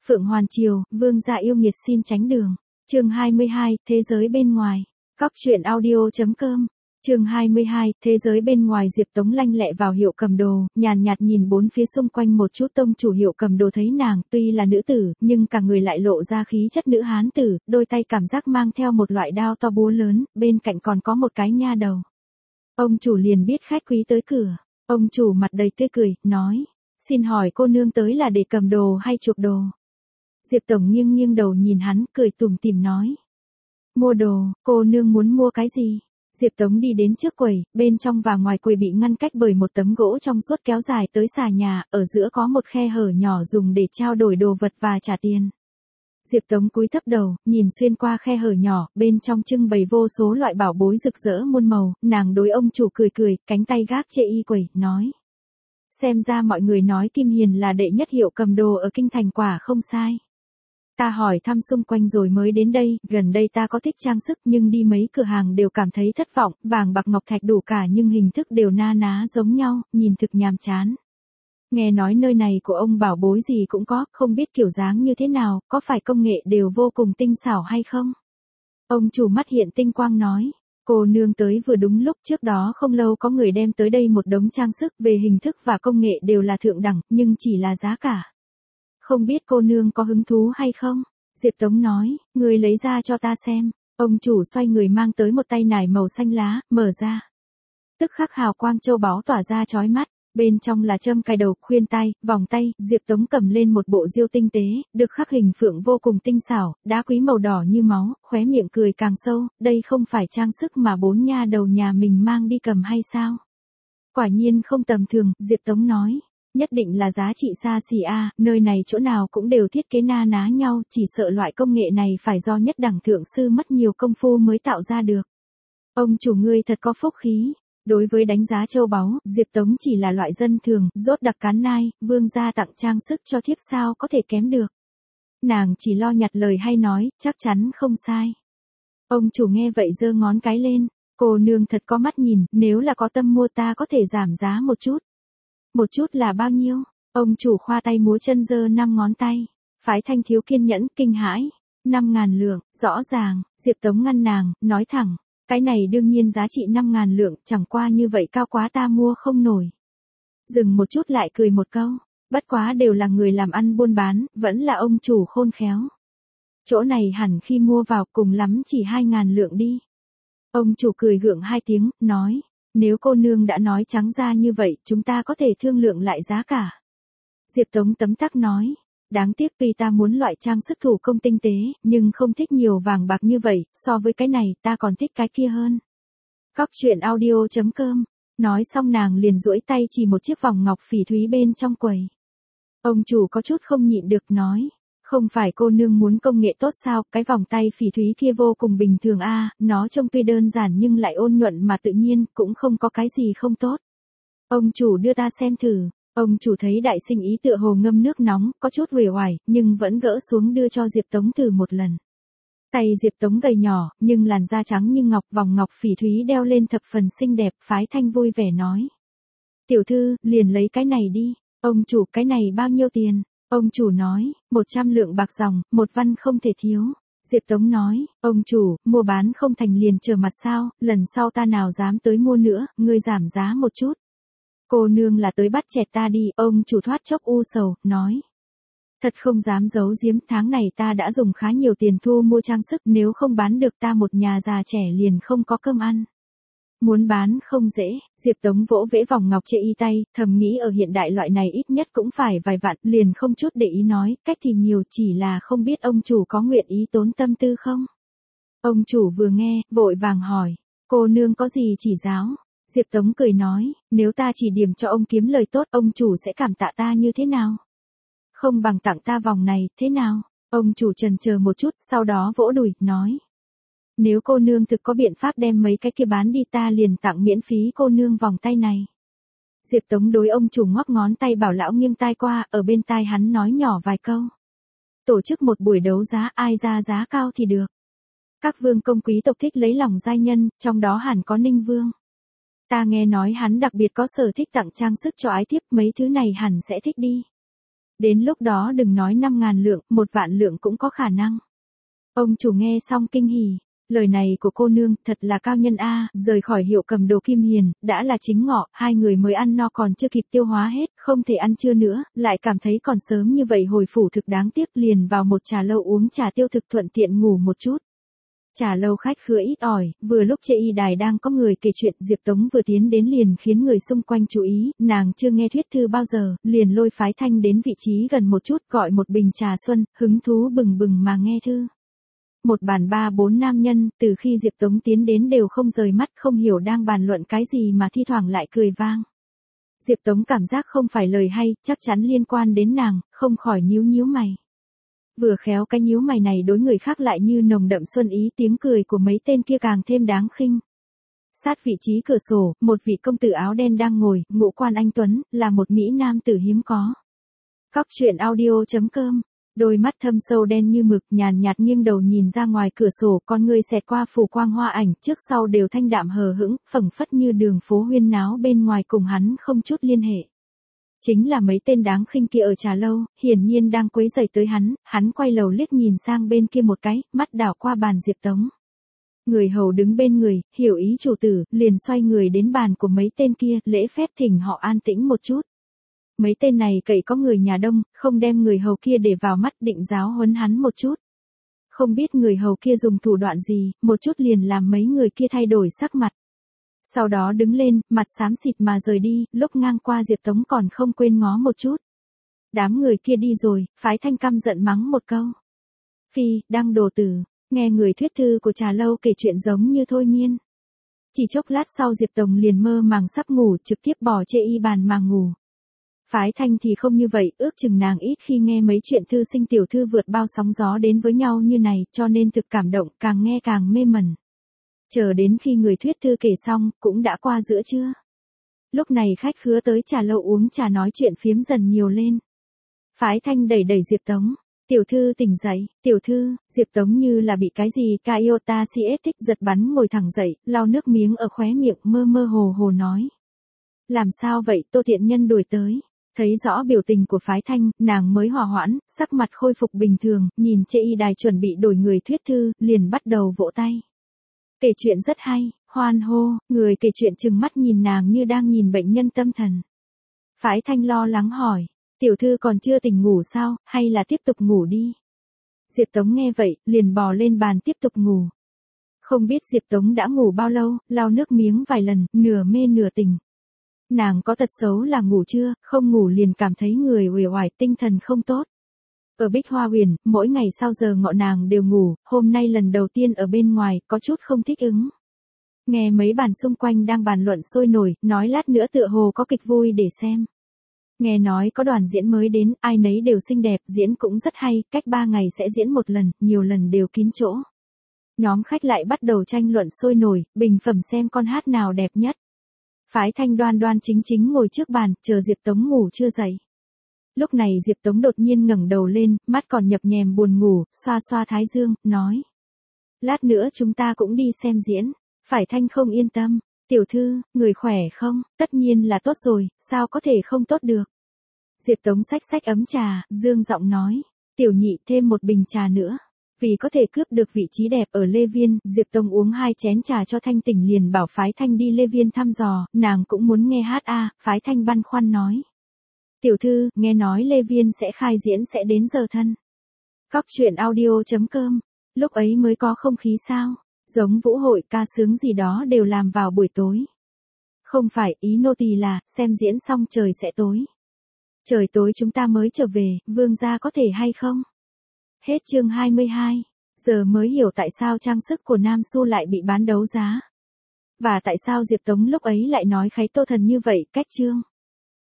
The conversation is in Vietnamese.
Phượng Hoàn Triều, vương gia yêu nghiệt xin tránh đường. Chương 22, thế giới bên ngoài. Góc truyện audio.com. Chương 22, thế giới bên ngoài. Diệp Tống lanh lẹ vào hiệu cầm đồ, nhàn nhạt nhìn bốn phía xung quanh một chút. Tông chủ hiệu cầm đồ thấy nàng tuy là nữ tử, nhưng cả người lại lộ ra khí chất nữ hán tử, đôi tay cảm giác mang theo một loại đao to búa lớn, bên cạnh còn có một cái nha đầu. Ông chủ liền biết khách quý tới cửa. Ông chủ mặt đầy tươi cười, nói: "Xin hỏi cô nương tới là để cầm đồ hay chuộc đồ?" Diệp Tổng nghiêng nghiêng đầu nhìn hắn, cười tủm tỉm nói: "Mua đồ, cô nương muốn mua cái gì?" Diệp Tống đi đến trước quầy, bên trong và ngoài quầy bị ngăn cách bởi một tấm gỗ trong suốt kéo dài tới xà nhà, ở giữa có một khe hở nhỏ dùng để trao đổi đồ vật và trả tiền. Diệp Tống cúi thấp đầu, nhìn xuyên qua khe hở nhỏ, bên trong trưng bày vô số loại bảo bối rực rỡ muôn màu, nàng đối ông chủ cười cười, cánh tay gác chê y quầy, nói: "Xem ra mọi người nói Kim Hiền là đệ nhất hiệu cầm đồ ở kinh thành, quả không sai. Ta hỏi thăm xung quanh rồi mới đến đây, gần đây ta có thích trang sức nhưng đi mấy cửa hàng đều cảm thấy thất vọng, vàng bạc ngọc thạch đủ cả nhưng hình thức đều na ná giống nhau, nhìn thực nhàm chán. Nghe nói nơi này của ông bảo bối gì cũng có, không biết kiểu dáng như thế nào, có phải công nghệ đều vô cùng tinh xảo hay không?" Ông chủ mắt hiện tinh quang nói: "Cô nương tới vừa đúng lúc, trước đó không lâu có người đem tới đây một đống trang sức, về hình thức và công nghệ đều là thượng đẳng, nhưng chỉ là giá cả. Không biết cô nương có hứng thú hay không?" Diệp Tống nói: "Người lấy ra cho ta xem." Ông chủ xoay người mang tới một tay nải màu xanh lá, mở ra. Tức khắc hào quang châu báu tỏa ra chói mắt, bên trong là châm cài đầu, khuyên tai, vòng tay. Diệp Tống cầm lên một bộ diêu tinh tế, được khắc hình phượng vô cùng tinh xảo, đá quý màu đỏ như máu, khóe miệng cười càng sâu, đây không phải trang sức mà bốn nha đầu nhà mình mang đi cầm hay sao? Quả nhiên không tầm thường, Diệp Tống nói. Nhất định là giá trị xa xỉ a, nơi này chỗ nào cũng đều thiết kế na ná nhau, chỉ sợ loại công nghệ này phải do nhất đẳng thượng sư mất nhiều công phu mới tạo ra được. Ông chủ ngươi thật có phúc khí. Đối với đánh giá châu báu, Diệp Tống chỉ là loại dân thường, rốt đặc cán nai, vương gia tặng trang sức cho thiếp sao có thể kém được. Nàng chỉ lo nhặt lời hay nói, chắc chắn không sai. Ông chủ nghe vậy giơ ngón cái lên: "Cô nương thật có mắt nhìn, nếu là có tâm mua ta có thể giảm giá một chút." "Một chút là bao nhiêu?" Ông chủ khoa tay múa chân giơ 5 ngón tay. Phái Thanh thiếu kiên nhẫn, kinh hãi. 5.000 lượng, rõ ràng. Diệp Tống ngăn nàng, nói thẳng: "Cái này đương nhiên giá trị 5.000 lượng, chẳng qua như vậy cao quá ta mua không nổi." Dừng một chút lại cười một câu: "Bất quá đều là người làm ăn buôn bán, vẫn là ông chủ khôn khéo. Chỗ này hẳn khi mua vào cùng lắm chỉ 2.000 lượng đi." Ông chủ cười gượng 2 tiếng, nói: "Nếu cô nương đã nói trắng ra như vậy, chúng ta có thể thương lượng lại giá cả." Diệp Tống tấm tắc nói: "Đáng tiếc tuy ta muốn loại trang sức thủ công tinh tế, nhưng không thích nhiều vàng bạc như vậy, so với cái này ta còn thích cái kia hơn." Góc truyện audio.com. Nói xong nàng liền duỗi tay chỉ một chiếc vòng ngọc phỉ thúy bên trong quầy. Ông chủ có chút không nhịn được nói: "Không phải cô nương muốn công nghệ tốt sao, cái vòng tay phỉ thúy kia vô cùng bình thường a, nó trông tuy đơn giản nhưng lại ôn nhuận mà tự nhiên, cũng không có cái gì không tốt. Ông chủ đưa ta xem thử." Ông chủ thấy đại sinh ý tựa hồ ngâm nước nóng, có chút uể oải, nhưng vẫn gỡ xuống đưa cho Diệp Tống thử một lần. Tay Diệp Tống gầy nhỏ, nhưng làn da trắng như ngọc, vòng ngọc phỉ thúy đeo lên thập phần xinh đẹp. Phái Thanh vui vẻ nói: "Tiểu thư, liền lấy cái này đi." Ông chủ: "Cái này bao nhiêu tiền?" Ông chủ nói: 100 lượng bạc dòng, 1 văn không thể thiếu. Diệp Tống nói: "Ông chủ, mua bán không thành liền trở mặt sao, lần sau ta nào dám tới mua nữa, ngươi giảm giá một chút." "Cô nương là tới bắt chẹt ta đi." Ông chủ thoát chốc u sầu, nói: "Thật không dám giấu giếm, tháng này ta đã dùng khá nhiều tiền thu mua trang sức, nếu không bán được ta một nhà già trẻ liền không có cơm ăn. Muốn bán không dễ." Diệp Tống vỗ vẽ vòng ngọc chê y tay, thầm nghĩ ở hiện đại loại này ít nhất cũng phải vài vạn, liền không chút để ý nói: "Cách thì nhiều, chỉ là không biết ông chủ có nguyện ý tốn tâm tư không?" Ông chủ vừa nghe, vội vàng hỏi: "Cô nương có gì chỉ giáo?" Diệp Tống cười nói: "Nếu ta chỉ điểm cho ông kiếm lời tốt, ông chủ sẽ cảm tạ ta như thế nào? Không bằng tặng ta vòng này, thế nào?" Ông chủ chần chờ một chút, sau đó vỗ đùi, nói: "Nếu cô nương thực có biện pháp đem mấy cái kia bán đi, ta liền tặng miễn phí cô nương vòng tay này." Diệp Tống đối ông chủ ngoắc ngón tay bảo lão nghiêng tai qua, ở bên tai hắn nói nhỏ vài câu. "Tổ chức một buổi đấu giá, ai ra giá cao thì được. Các vương công quý tộc thích lấy lòng giai nhân, trong đó hẳn có Ninh Vương. Ta nghe nói hắn đặc biệt có sở thích tặng trang sức cho ái thiếp, mấy thứ này hẳn sẽ thích đi." Đến lúc đó đừng nói 5.000 lượng, 1.000.000 lượng cũng có khả năng. Ông chủ nghe xong kinh hỉ. Lời này của cô nương thật là cao nhân a. Rời khỏi hiệu cầm đồ Kim Hiền, đã là chính ngọ, hai người mới ăn no còn chưa kịp tiêu hóa hết, không thể ăn trưa nữa, lại cảm thấy còn sớm như vậy hồi phủ thực đáng tiếc, liền vào một trà lâu uống trà tiêu thực thuận tiện ngủ một chút. Trà lâu khách khứa ít ỏi, vừa lúc chê y đài đang có người kể chuyện, Diệp Tống vừa tiến đến liền khiến người xung quanh chú ý, nàng chưa nghe thuyết thư bao giờ, liền lôi Phái Thanh đến vị trí gần một chút, gọi một bình trà xuân, hứng thú bừng bừng mà nghe thư. Một bàn 3-4 nam nhân, từ khi Diệp Tống tiến đến đều không rời mắt, không hiểu đang bàn luận cái gì mà thi thoảng lại cười vang. Diệp Tống cảm giác không phải lời hay, chắc chắn liên quan đến nàng, không khỏi nhíu nhíu mày. Vừa khéo cái nhíu mày này đối người khác lại như nồng đậm xuân ý, tiếng cười của mấy tên kia càng thêm đáng khinh. Sát vị trí cửa sổ, một vị công tử áo đen đang ngồi, ngũ quan anh tuấn, là một mỹ nam tử hiếm có. Cóc truyện audio.com. Đôi mắt thâm sâu đen như mực, nhàn nhạt nghiêng đầu nhìn ra ngoài cửa sổ, con người xẹt qua phủ quang hoa ảnh, trước sau đều thanh đạm hờ hững, phẩng phất như đường phố huyên náo bên ngoài cùng hắn không chút liên hệ. Chính là mấy tên đáng khinh kia ở trà lâu, hiển nhiên đang quấy rầy tới hắn quay đầu liếc nhìn sang bên kia một cái, mắt đảo qua bàn Diệp Tống. Người hầu đứng bên người, hiểu ý chủ tử, liền xoay người đến bàn của mấy tên kia, lễ phép thỉnh họ an tĩnh một chút. Mấy tên này cậy có người nhà đông, không đem người hầu kia để vào mắt, định giáo huấn hắn một chút. Không biết người hầu kia dùng thủ đoạn gì, một chút liền làm mấy người kia thay đổi sắc mặt. Sau đó đứng lên, mặt xám xịt mà rời đi, lúc ngang qua Diệp Tống còn không quên ngó một chút. Đám người kia đi rồi, Phái Thanh căm giận mắng một câu. Phi, đăng đồ tử, nghe người thuyết thư của trà lâu kể chuyện giống như thôi miên. Chỉ chốc lát sau Diệp Tống liền mơ màng sắp ngủ, trực tiếp bỏ chê y bàn mà ngủ. Phái Thanh thì không như vậy, ước chừng nàng ít khi nghe mấy chuyện thư sinh tiểu thư vượt bao sóng gió đến với nhau như này, cho nên thực cảm động, càng nghe càng mê mẩn. Chờ đến khi người thuyết thư kể xong, cũng đã qua giữa trưa. Lúc này khách khứa tới trà lâu uống trà nói chuyện phiếm dần nhiều lên. Phái Thanh đẩy Diệp Tống. Tiểu thư tỉnh dậy, tiểu thư, Diệp Tống như là bị cái gì Iota CS thích giật bắn ngồi thẳng dậy, lau nước miếng ở khóe miệng, mơ mơ hồ hồ nói. Làm sao vậy, Tô Thiện Nhân đuổi tới. Thấy rõ biểu tình của Phái Thanh, nàng mới hòa hoãn, sắc mặt khôi phục bình thường, nhìn chê y đài chuẩn bị đổi người thuyết thư, liền bắt đầu vỗ tay. Kể chuyện rất hay, hoan hô, người kể chuyện trừng mắt nhìn nàng như đang nhìn bệnh nhân tâm thần. Phái Thanh lo lắng hỏi, tiểu thư còn chưa tỉnh ngủ sao, hay là tiếp tục ngủ đi. Diệp Tống nghe vậy, liền bò lên bàn tiếp tục ngủ. Không biết Diệp Tống đã ngủ bao lâu, lau nước miếng vài lần, nửa mê nửa tỉnh. Nàng có tật xấu là ngủ trưa, không ngủ liền cảm thấy người uể oải, tinh thần không tốt. Ở Bích Hoa Huyền, mỗi ngày sau giờ ngọ nàng đều ngủ, hôm nay lần đầu tiên ở bên ngoài, có chút không thích ứng. Nghe mấy bàn xung quanh đang bàn luận sôi nổi, nói lát nữa tựa hồ có kịch vui để xem. Nghe nói có đoàn diễn mới đến, ai nấy đều xinh đẹp, diễn cũng rất hay, cách 3 ngày sẽ diễn một lần, nhiều lần đều kín chỗ. Nhóm khách lại bắt đầu tranh luận sôi nổi, bình phẩm xem con hát nào đẹp nhất. Phái Thanh đoan đoan chính chính ngồi trước bàn, chờ Diệp Tống ngủ chưa dậy. Lúc này Diệp Tống đột nhiên ngẩng đầu lên, mắt còn nhập nhèm buồn ngủ, xoa xoa thái dương, nói. Lát nữa chúng ta cũng đi xem diễn. Phái Thanh không yên tâm. Tiểu thư, người khỏe không? Tất nhiên là tốt rồi, sao có thể không tốt được. Diệp Tống xách ấm trà, dương giọng nói. Tiểu nhị thêm một bình trà nữa. Vì có thể cướp được vị trí đẹp ở Lê Viên, Diệp Tống uống 2 chén trà cho Thanh tỉnh liền bảo Phái Thanh đi Lê Viên thăm dò, nàng cũng muốn nghe hát a. Phái Thanh băn khoăn nói. Tiểu thư, nghe nói Lê Viên sẽ khai diễn sẽ đến giờ thân. Cóc truyện audio.com, lúc ấy mới có không khí sao, giống vũ hội ca sướng gì đó đều làm vào buổi tối. Không phải, ý nô tỳ là, xem diễn xong trời sẽ tối. Trời tối chúng ta mới trở về, vương gia có thể hay không? Hết chương 22, giờ mới hiểu tại sao trang sức của Nam Xu lại bị bán đấu giá. Và tại sao Diệp Tống lúc ấy lại nói kháy Tô Thần như vậy, cách chương.